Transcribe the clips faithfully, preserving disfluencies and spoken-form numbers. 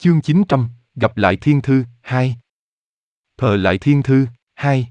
Chương chín trăm, gặp lại thiên thư, hai. Thờ lại thiên thư, hai.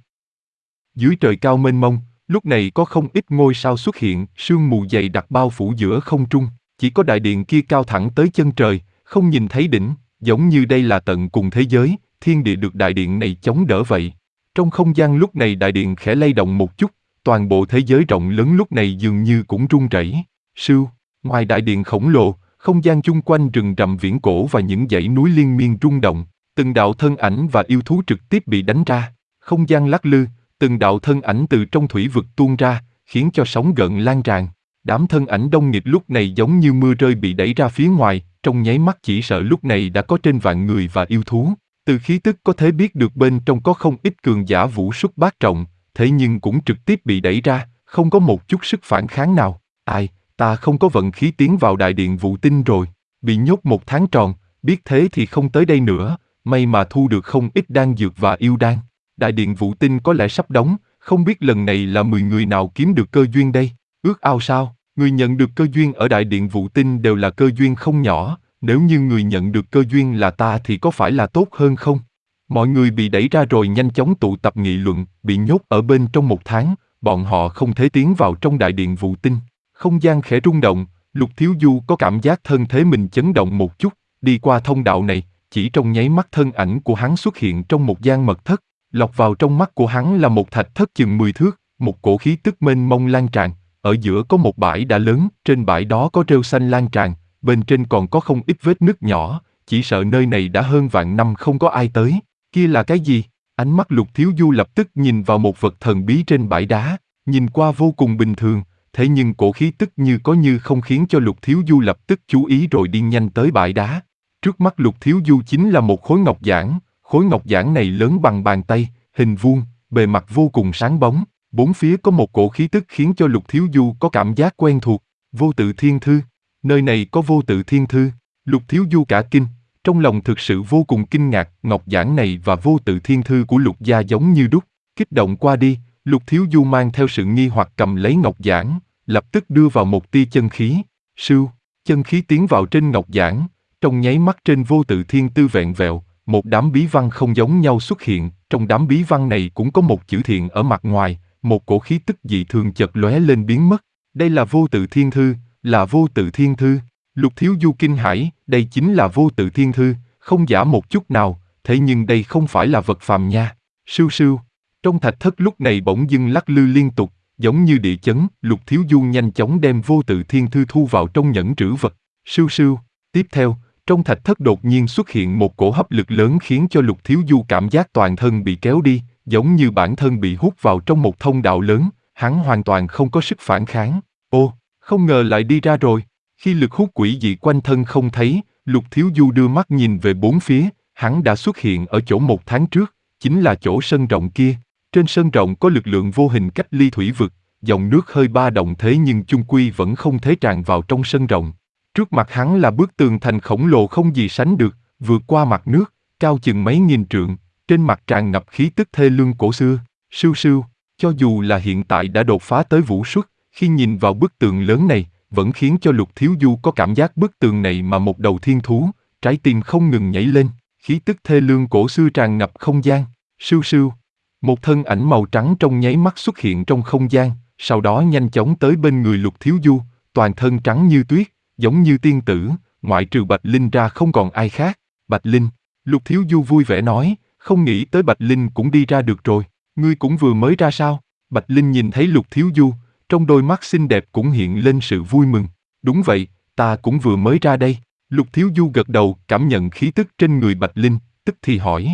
Dưới trời cao mênh mông, lúc này có không ít ngôi sao xuất hiện, sương mù dày đặc bao phủ giữa không trung, chỉ có đại điện kia cao thẳng tới chân trời, không nhìn thấy đỉnh, giống như đây là tận cùng thế giới, thiên địa được đại điện này chống đỡ vậy. Trong không gian lúc này đại điện khẽ lay động một chút, toàn bộ thế giới rộng lớn lúc này dường như cũng rung rẩy. Sưu, ngoài đại điện khổng lồ, không gian chung quanh rừng rậm viễn cổ và những dãy núi liên miên rung động, từng đạo thân ảnh và yêu thú trực tiếp bị đánh ra, không gian lắc lư, từng đạo thân ảnh từ trong thủy vực tuôn ra, khiến cho sóng gợn lan tràn. Đám thân ảnh đông nghịt lúc này giống như mưa rơi bị đẩy ra phía ngoài, trong nháy mắt chỉ sợ lúc này đã có trên vạn người và yêu thú. Từ khí tức có thể biết được bên trong có không ít cường giả vũ xuất bát trọng, thế nhưng cũng trực tiếp bị đẩy ra, không có một chút sức phản kháng nào. Ai, ta không có vận khí tiến vào đại điện Vũ Tinh rồi, bị nhốt một tháng tròn, biết thế thì không tới đây nữa, may mà thu được không ít đan dược và yêu đan. Đại điện Vũ Tinh có lẽ sắp đóng, không biết lần này là mười người nào kiếm được cơ duyên đây. Ước ao sao, người nhận được cơ duyên ở đại điện Vũ Tinh đều là cơ duyên không nhỏ, nếu như người nhận được cơ duyên là ta thì có phải là tốt hơn không? Mọi người bị đẩy ra rồi nhanh chóng tụ tập nghị luận, bị nhốt ở bên trong một tháng, bọn họ không thể tiến vào trong đại điện Vũ Tinh. Không gian khẽ rung động, Lục Thiếu Du có cảm giác thân thế mình chấn động một chút, đi qua thông đạo này, chỉ trong nháy mắt thân ảnh của hắn xuất hiện trong một gian mật thất, lọt vào trong mắt của hắn là một thạch thất chừng mười thước, một cổ khí tức mênh mông lan tràn, ở giữa có một bãi đá lớn, trên bãi đó có rêu xanh lan tràn, bên trên còn có không ít vết nứt nhỏ, chỉ sợ nơi này đã hơn vạn năm không có ai tới. Kia là cái gì? Ánh mắt Lục Thiếu Du lập tức nhìn vào một vật thần bí trên bãi đá, nhìn qua vô cùng bình thường, thế nhưng cổ khí tức như có như không khiến cho Lục Thiếu Du lập tức chú ý rồi đi nhanh tới bãi đá. Trước mắt Lục Thiếu Du chính là một khối ngọc giản, khối ngọc giản này lớn bằng bàn tay, hình vuông, bề mặt vô cùng sáng bóng, bốn phía có một cổ khí tức khiến cho Lục Thiếu Du có cảm giác quen thuộc. Vô Tự Thiên Thư, nơi này có Vô Tự Thiên Thư. Lục Thiếu Du cả kinh, trong lòng thực sự vô cùng kinh ngạc, ngọc giản này và Vô Tự Thiên Thư của Lục gia giống như đúc. Kích động qua đi, Lục Thiếu Du mang theo sự nghi hoặc cầm lấy ngọc giản, lập tức đưa vào một tia chân khí. Sưu, chân khí tiến vào trên ngọc giản, trong nháy mắt trên Vô Tự Thiên Thư vẹn vẹo, một đám bí văn không giống nhau xuất hiện, trong đám bí văn này cũng có một chữ thiện ở mặt ngoài, một cổ khí tức dị thường chợt lóe lên biến mất. Đây là Vô Tự Thiên Thư, là Vô Tự Thiên Thư. Lục Thiếu Du kinh hãi, đây chính là Vô Tự Thiên Thư, không giả một chút nào, thế nhưng đây không phải là vật phàm nha. Sưu sưu, trong thạch thất lúc này bỗng dưng lắc lư liên tục, giống như địa chấn, Lục Thiếu Du nhanh chóng đem Vô Tự Thiên Thư thu vào trong nhẫn trữ vật. Sưu sưu, tiếp theo, trong thạch thất đột nhiên xuất hiện một cổ hấp lực lớn khiến cho Lục Thiếu Du cảm giác toàn thân bị kéo đi, giống như bản thân bị hút vào trong một thông đạo lớn, hắn hoàn toàn không có sức phản kháng. Ô, không ngờ lại đi ra rồi. Khi lực hút quỷ dị quanh thân không thấy, Lục Thiếu Du đưa mắt nhìn về bốn phía, hắn đã xuất hiện ở chỗ một tháng trước, chính là chỗ sân rộng kia. Trên sân rộng có lực lượng vô hình cách ly thủy vực, dòng nước hơi ba động thế nhưng chung quy vẫn không thể tràn vào trong sân rộng. Trước mặt hắn là bức tường thành khổng lồ không gì sánh được, vượt qua mặt nước, cao chừng mấy nghìn trượng, trên mặt tràn ngập khí tức thê lương cổ xưa. Sưu sưu, cho dù là hiện tại đã đột phá tới vũ xuất, khi nhìn vào bức tường lớn này, vẫn khiến cho Lục Thiếu Du có cảm giác bức tường này mà một đầu thiên thú, trái tim không ngừng nhảy lên, khí tức thê lương cổ xưa tràn ngập không gian. Sưu sưu, một thân ảnh màu trắng trong nháy mắt xuất hiện trong không gian, sau đó nhanh chóng tới bên người Lục Thiếu Du, toàn thân trắng như tuyết, giống như tiên tử, ngoại trừ Bạch Linh ra không còn ai khác. Bạch Linh, Lục Thiếu Du vui vẻ nói, không nghĩ tới Bạch Linh cũng đi ra được rồi, ngươi cũng vừa mới ra sao? Bạch Linh nhìn thấy Lục Thiếu Du, trong đôi mắt xinh đẹp cũng hiện lên sự vui mừng. Đúng vậy, ta cũng vừa mới ra đây. Lục Thiếu Du gật đầu, cảm nhận khí tức trên người Bạch Linh, tức thì hỏi.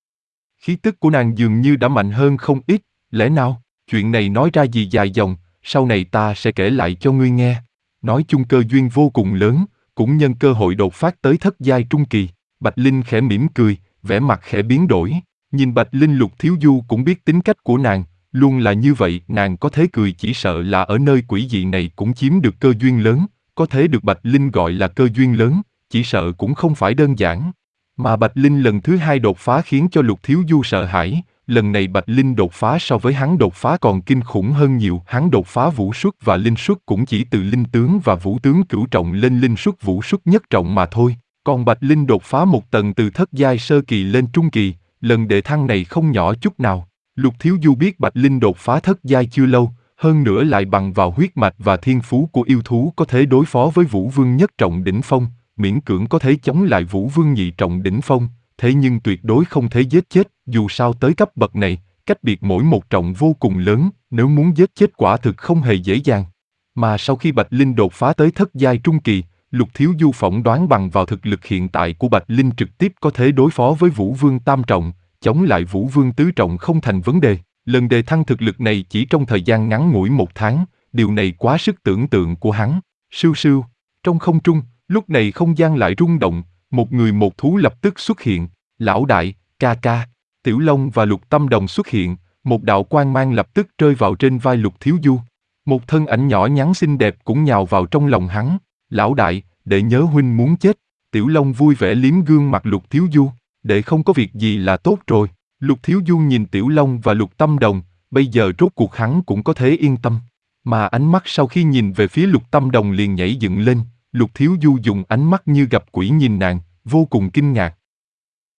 Khí tức của nàng dường như đã mạnh hơn không ít, lẽ nào? Chuyện này nói ra gì dài dòng, sau này ta sẽ kể lại cho ngươi nghe. Nói chung cơ duyên vô cùng lớn, cũng nhân cơ hội đột phát tới thất giai trung kỳ. Bạch Linh khẽ mỉm cười, vẻ mặt khẽ biến đổi. Nhìn Bạch Linh, Lục Thiếu Du cũng biết tính cách của nàng, luôn là như vậy. Nàng có thế cười chỉ sợ là ở nơi quỷ dị này cũng chiếm được cơ duyên lớn, có thể được Bạch Linh gọi là cơ duyên lớn, chỉ sợ cũng không phải đơn giản. Mà Bạch Linh lần thứ hai đột phá khiến cho Lục Thiếu Du sợ hãi, lần này Bạch Linh đột phá so với hắn đột phá còn kinh khủng hơn nhiều. Hắn đột phá vũ xuất và linh xuất cũng chỉ từ linh tướng và vũ tướng cửu trọng lên linh xuất vũ xuất nhất trọng mà thôi. Còn Bạch Linh đột phá một tầng từ thất giai sơ kỳ lên trung kỳ, lần đề thăng này không nhỏ chút nào. Lục Thiếu Du biết Bạch Linh đột phá thất giai chưa lâu, hơn nữa lại bằng vào huyết mạch và thiên phú của yêu thú có thể đối phó với Vũ Vương nhất trọng đỉnh phong, miễn cưỡng có thể chống lại Vũ Vương nhị trọng đỉnh phong, thế nhưng tuyệt đối không thể giết chết, dù sao tới cấp bậc này, cách biệt mỗi một trọng vô cùng lớn, nếu muốn giết chết quả thực không hề dễ dàng. Mà sau khi Bạch Linh đột phá tới thất giai trung kỳ, Lục Thiếu Du phỏng đoán bằng vào thực lực hiện tại của Bạch Linh trực tiếp có thể đối phó với Vũ Vương tam trọng, chống lại Vũ Vương tứ trọng không thành vấn đề. Lần đề thăng thực lực này chỉ trong thời gian ngắn ngủi một tháng, điều này quá sức tưởng tượng của hắn. Sưu sưu, trong không trung, lúc này không gian lại rung động, một người một thú lập tức xuất hiện. Lão đại, ca ca, Tiểu Long và Lục Tâm Đồng xuất hiện, một đạo quang mang lập tức rơi vào trên vai Lục Thiếu Du. Một thân ảnh nhỏ nhắn xinh đẹp cũng nhào vào trong lòng hắn. Lão đại, đệ nhớ huynh muốn chết. Tiểu Long vui vẻ liếm gương mặt Lục Thiếu Du. Đệ không có việc gì là tốt rồi. Lục Thiếu Du nhìn Tiểu Long và Lục Tâm Đồng, bây giờ rốt cuộc hắn cũng có thể yên tâm. Mà ánh mắt sau khi nhìn về phía Lục Tâm Đồng liền nhảy dựng lên, Lục Thiếu Du dùng ánh mắt như gặp quỷ nhìn nàng, vô cùng kinh ngạc.